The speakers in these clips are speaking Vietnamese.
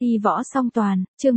Y võ song toàn, chương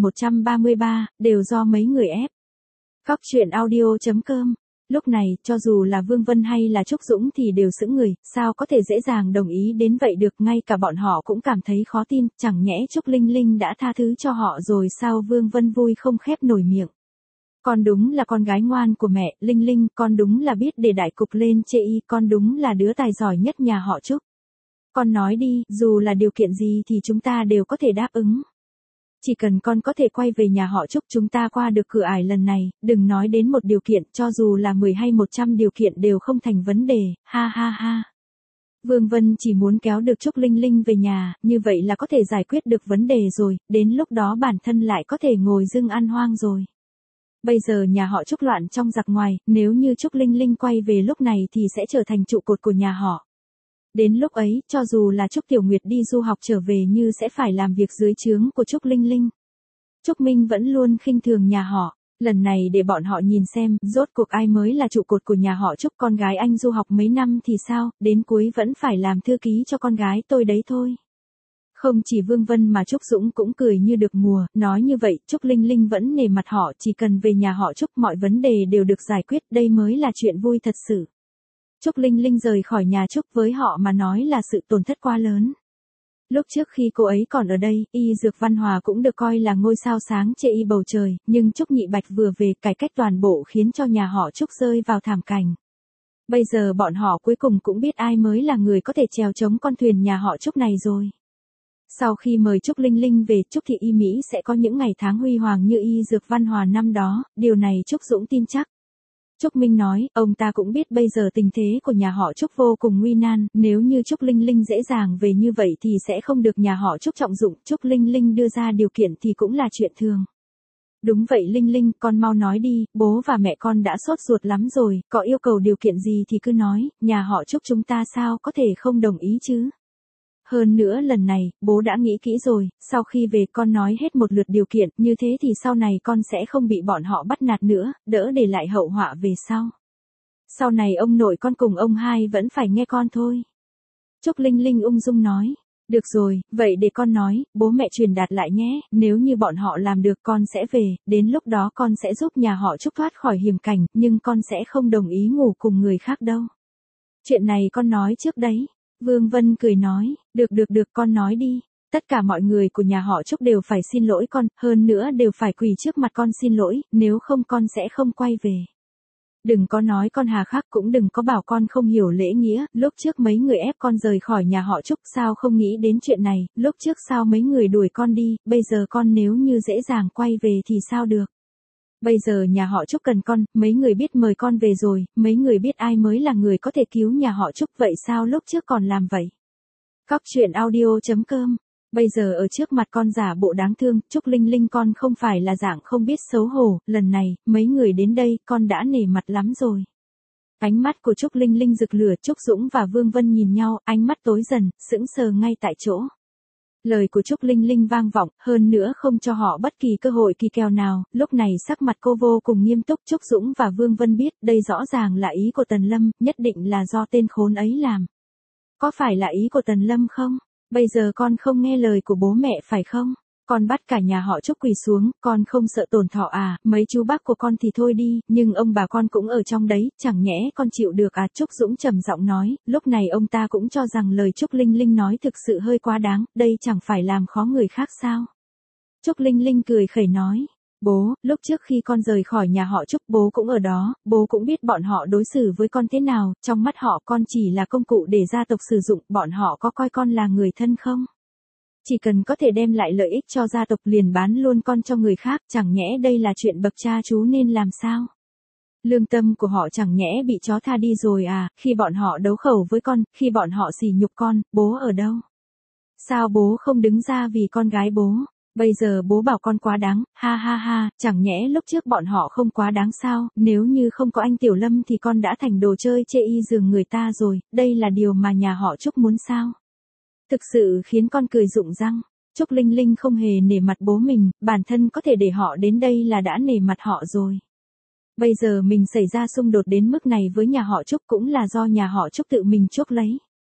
1133, đều do mấy người ép. Khóc chuyện audio.com. Lúc này, cho dù là Vương Vân hay là Trúc Dũng thì đều sững người, sao có thể dễ dàng đồng ý đến vậy được, ngay cả bọn họ cũng cảm thấy khó tin, chẳng nhẽ Trúc Linh Linh đã tha thứ cho họ rồi sao? Vương Vân vui không khép nổi miệng. Con đúng là con gái ngoan của mẹ, Linh Linh, con đúng là biết để đại cục lên chê y, con đúng là đứa tài giỏi nhất nhà họ Trúc. Con nói đi, dù là điều kiện gì thì chúng ta đều có thể đáp ứng. Chỉ cần con có thể quay về nhà họ Trúc chúng ta qua được cửa ải lần này, đừng nói đến một điều kiện, cho dù là 10 hay 100 điều kiện đều không thành vấn đề, ha ha ha. Vương Vân chỉ muốn kéo được Trúc Linh Linh về nhà, như vậy là có thể giải quyết được vấn đề rồi, đến lúc đó bản thân lại có thể ngồi dưng ăn hoang rồi. Bây giờ nhà họ Trúc loạn trong giặc ngoài, nếu như Trúc Linh Linh quay về lúc này thì sẽ trở thành trụ cột của nhà họ. Đến lúc ấy, cho dù là Trúc Tiểu Nguyệt đi du học trở về như sẽ phải làm việc dưới trướng của Trúc Linh Linh. Trúc Minh vẫn luôn khinh thường nhà họ, lần này để bọn họ nhìn xem, rốt cuộc ai mới là trụ cột của nhà họ Trúc. Con gái anh du học mấy năm thì sao, đến cuối vẫn phải làm thư ký cho con gái tôi đấy thôi. Không chỉ Vương Vân mà Trúc Dũng cũng cười như được mùa, nói như vậy, Trúc Linh Linh vẫn nể mặt họ, chỉ cần về nhà họ Trúc mọi vấn đề đều được giải quyết, đây mới là chuyện vui thật sự. Trúc Linh Linh rời khỏi nhà Trúc với họ mà nói là sự tổn thất quá lớn. Lúc trước khi cô ấy còn ở đây, Y Dược Văn Hòa cũng được coi là ngôi sao sáng trên y bầu trời, nhưng Trúc Nhị Bạch vừa về cải cách toàn bộ khiến cho nhà họ Trúc rơi vào thảm cảnh. Bây giờ bọn họ cuối cùng cũng biết ai mới là người có thể chèo chống con thuyền nhà họ Trúc này rồi. Sau khi mời Trúc Linh Linh về, Trúc Thị Y Mỹ sẽ có những ngày tháng huy hoàng như Y Dược Văn Hòa năm đó, điều này Trúc Dũng tin chắc. Trúc Minh nói, ông ta cũng biết bây giờ tình thế của nhà họ Trúc vô cùng nguy nan, nếu như Trúc Linh Linh dễ dàng về như vậy thì sẽ không được nhà họ Trúc trọng dụng, Trúc Linh Linh đưa ra điều kiện thì cũng là chuyện thường. Đúng vậy Linh Linh, con mau nói đi, bố và mẹ con đã sốt ruột lắm rồi, có yêu cầu điều kiện gì thì cứ nói, nhà họ Trúc chúng ta sao có thể không đồng ý chứ. Hơn nữa lần này, bố đã nghĩ kỹ rồi, sau khi về con nói hết một lượt điều kiện, như thế thì sau này con sẽ không bị bọn họ bắt nạt nữa, đỡ để lại hậu họa về sau. Sau này ông nội con cùng ông hai vẫn phải nghe con thôi. Trúc Linh Linh ung dung nói, được rồi, vậy để con nói, bố mẹ truyền đạt lại nhé, nếu như bọn họ làm được con sẽ về, đến lúc đó con sẽ giúp nhà họ Trúc thoát khỏi hiểm cảnh, nhưng con sẽ không đồng ý ngủ cùng người khác đâu. Chuyện này con nói trước đấy. Vương Vân cười nói, được con nói đi, tất cả mọi người của nhà họ Trúc đều phải xin lỗi con, hơn nữa đều phải quỳ trước mặt con xin lỗi, nếu không con sẽ không quay về. Đừng có nói con hà khắc, cũng đừng có bảo con không hiểu lễ nghĩa, lúc trước mấy người ép con rời khỏi nhà họ Trúc sao không nghĩ đến chuyện này, lúc trước sao mấy người đuổi con đi, bây giờ con nếu như dễ dàng quay về thì sao được. Bây giờ nhà họ Trúc cần con, mấy người biết mời con về rồi, mấy người biết ai mới là người có thể cứu nhà họ Trúc, vậy sao lúc trước còn làm vậy? Khóc chuyện audio.com. Bây giờ ở trước mặt con giả bộ đáng thương, Trúc Linh Linh con không phải là dạng không biết xấu hổ, lần này, mấy người đến đây, con đã nể mặt lắm rồi. Ánh mắt của Trúc Linh Linh rực lửa, Trúc Dũng và Vương Vân nhìn nhau, ánh mắt tối dần, sững sờ ngay tại chỗ. Lời của Trúc Linh Linh vang vọng, hơn nữa không cho họ bất kỳ cơ hội kỳ kèo nào, lúc này sắc mặt cô vô cùng nghiêm túc. Trúc Dũng và Vương Vân biết, đây rõ ràng là ý của Tần Lâm, nhất định là do tên khốn ấy làm. Có phải là ý của Tần Lâm không? Bây giờ con không nghe lời của bố mẹ phải không? Con bắt cả nhà họ Trúc quỳ xuống, con không sợ tổn thọ à, mấy chú bác của con thì thôi đi, nhưng ông bà con cũng ở trong đấy, chẳng nhẽ con chịu được à? Trúc Dũng trầm giọng nói, lúc này ông ta cũng cho rằng lời Trúc Linh Linh nói thực sự hơi quá đáng, đây chẳng phải làm khó người khác sao? Trúc Linh Linh cười khẩy nói, bố, lúc trước khi con rời khỏi nhà họ Trúc bố cũng ở đó, bố cũng biết bọn họ đối xử với con thế nào, trong mắt họ con chỉ là công cụ để gia tộc sử dụng, bọn họ có coi con là người thân không? Chỉ cần có thể đem lại lợi ích cho gia tộc liền bán luôn con cho người khác, chẳng nhẽ đây là chuyện bậc cha chú nên làm sao? Lương tâm của họ chẳng nhẽ bị chó tha đi rồi à, khi bọn họ đấu khẩu với con, khi bọn họ sỉ nhục con, bố ở đâu? Sao bố không đứng ra vì con gái bố? Bây giờ bố bảo con quá đáng, ha ha ha, chẳng nhẽ lúc trước bọn họ không quá đáng sao, nếu như không có anh Tiểu Lâm thì con đã thành đồ chơi chê y giường người ta rồi, đây là điều mà nhà họ Trúc muốn sao? Thực sự khiến con cười rụng răng. Trúc Linh Linh không hề nể mặt bố mình, bản thân có thể để họ đến đây là đã nể mặt họ rồi. Bây giờ mình xảy ra xung đột đến mức này với nhà họ Trúc cũng là do nhà họ Trúc tự mình chuốc lấy.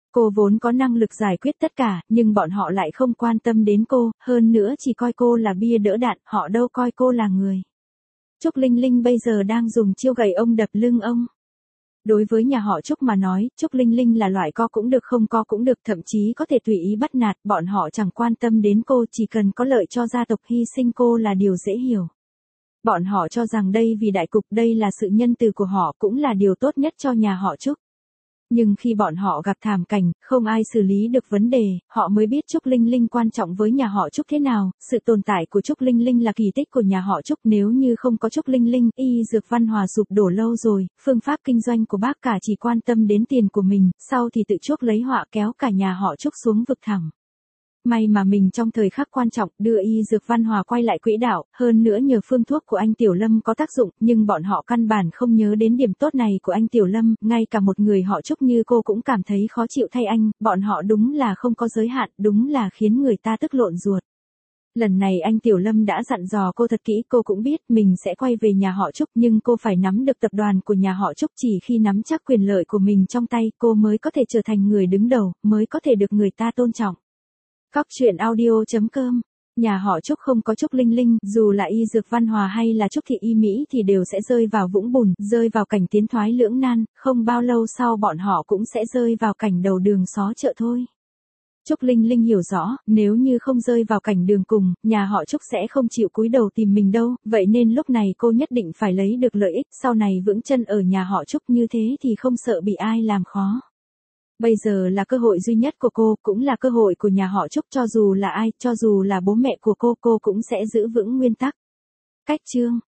Cô vốn có năng lực giải quyết tất cả, nhưng bọn họ lại không quan tâm đến cô, hơn nữa chỉ coi cô là bia đỡ đạn, họ đâu coi cô là người. Trúc Linh Linh bây giờ đang dùng chiêu gậy ông đập lưng ông. Đối với nhà họ Trúc mà nói, Trúc Linh Linh là loại co cũng được không co cũng được, thậm chí có thể tùy ý bắt nạt, bọn họ chẳng quan tâm đến cô, chỉ cần có lợi cho gia tộc, hy sinh cô là điều dễ hiểu. Bọn họ cho rằng đây vì đại cục, đây là sự nhân từ của họ, cũng là điều tốt nhất cho nhà họ Trúc. Nhưng khi bọn họ gặp thảm cảnh, không ai xử lý được vấn đề, họ mới biết Trúc Linh Linh quan trọng với nhà họ Trúc thế nào, sự tồn tại của Trúc Linh Linh là kỳ tích của nhà họ Trúc, nếu như không có Trúc Linh Linh, y dược văn hòa sụp đổ lâu rồi, phương pháp kinh doanh của bác cả chỉ quan tâm đến tiền của mình, sau thì tự chuốc lấy họa kéo cả nhà họ Trúc xuống vực thẳm. May mà mình trong thời khắc quan trọng đưa y dược văn hòa quay lại quỹ đạo, hơn nữa nhờ phương thuốc của anh Tiểu Lâm có tác dụng, nhưng bọn họ căn bản không nhớ đến điểm tốt này của anh Tiểu Lâm, ngay cả một người họ Trúc như cô cũng cảm thấy khó chịu thay anh, bọn họ đúng là không có giới hạn, đúng là khiến người ta tức lộn ruột. Lần này anh Tiểu Lâm đã dặn dò cô thật kỹ, cô cũng biết mình sẽ quay về nhà họ Trúc, nhưng cô phải nắm được tập đoàn của nhà họ Trúc, chỉ khi nắm chắc quyền lợi của mình trong tay, cô mới có thể trở thành người đứng đầu, mới có thể được người ta tôn trọng. Cóc truyện audio.com. Nhà họ Trúc không có Trúc Linh Linh, dù là y dược văn hòa hay là Trúc Thị Y Mỹ thì đều sẽ rơi vào vũng bùn, rơi vào cảnh tiến thoái lưỡng nan, không bao lâu sau bọn họ cũng sẽ rơi vào cảnh đầu đường xó chợ thôi. Trúc Linh Linh hiểu rõ, nếu như không rơi vào cảnh đường cùng, nhà họ Trúc sẽ không chịu cúi đầu tìm mình đâu, vậy nên lúc này cô nhất định phải lấy được lợi ích, sau này vững chân ở nhà họ Trúc, như thế thì không sợ bị ai làm khó. Bây giờ là cơ hội duy nhất của cô, cũng là cơ hội của nhà họ Trúc, cho dù là ai, cho dù là bố mẹ của cô cũng sẽ giữ vững nguyên tắc. Cách chương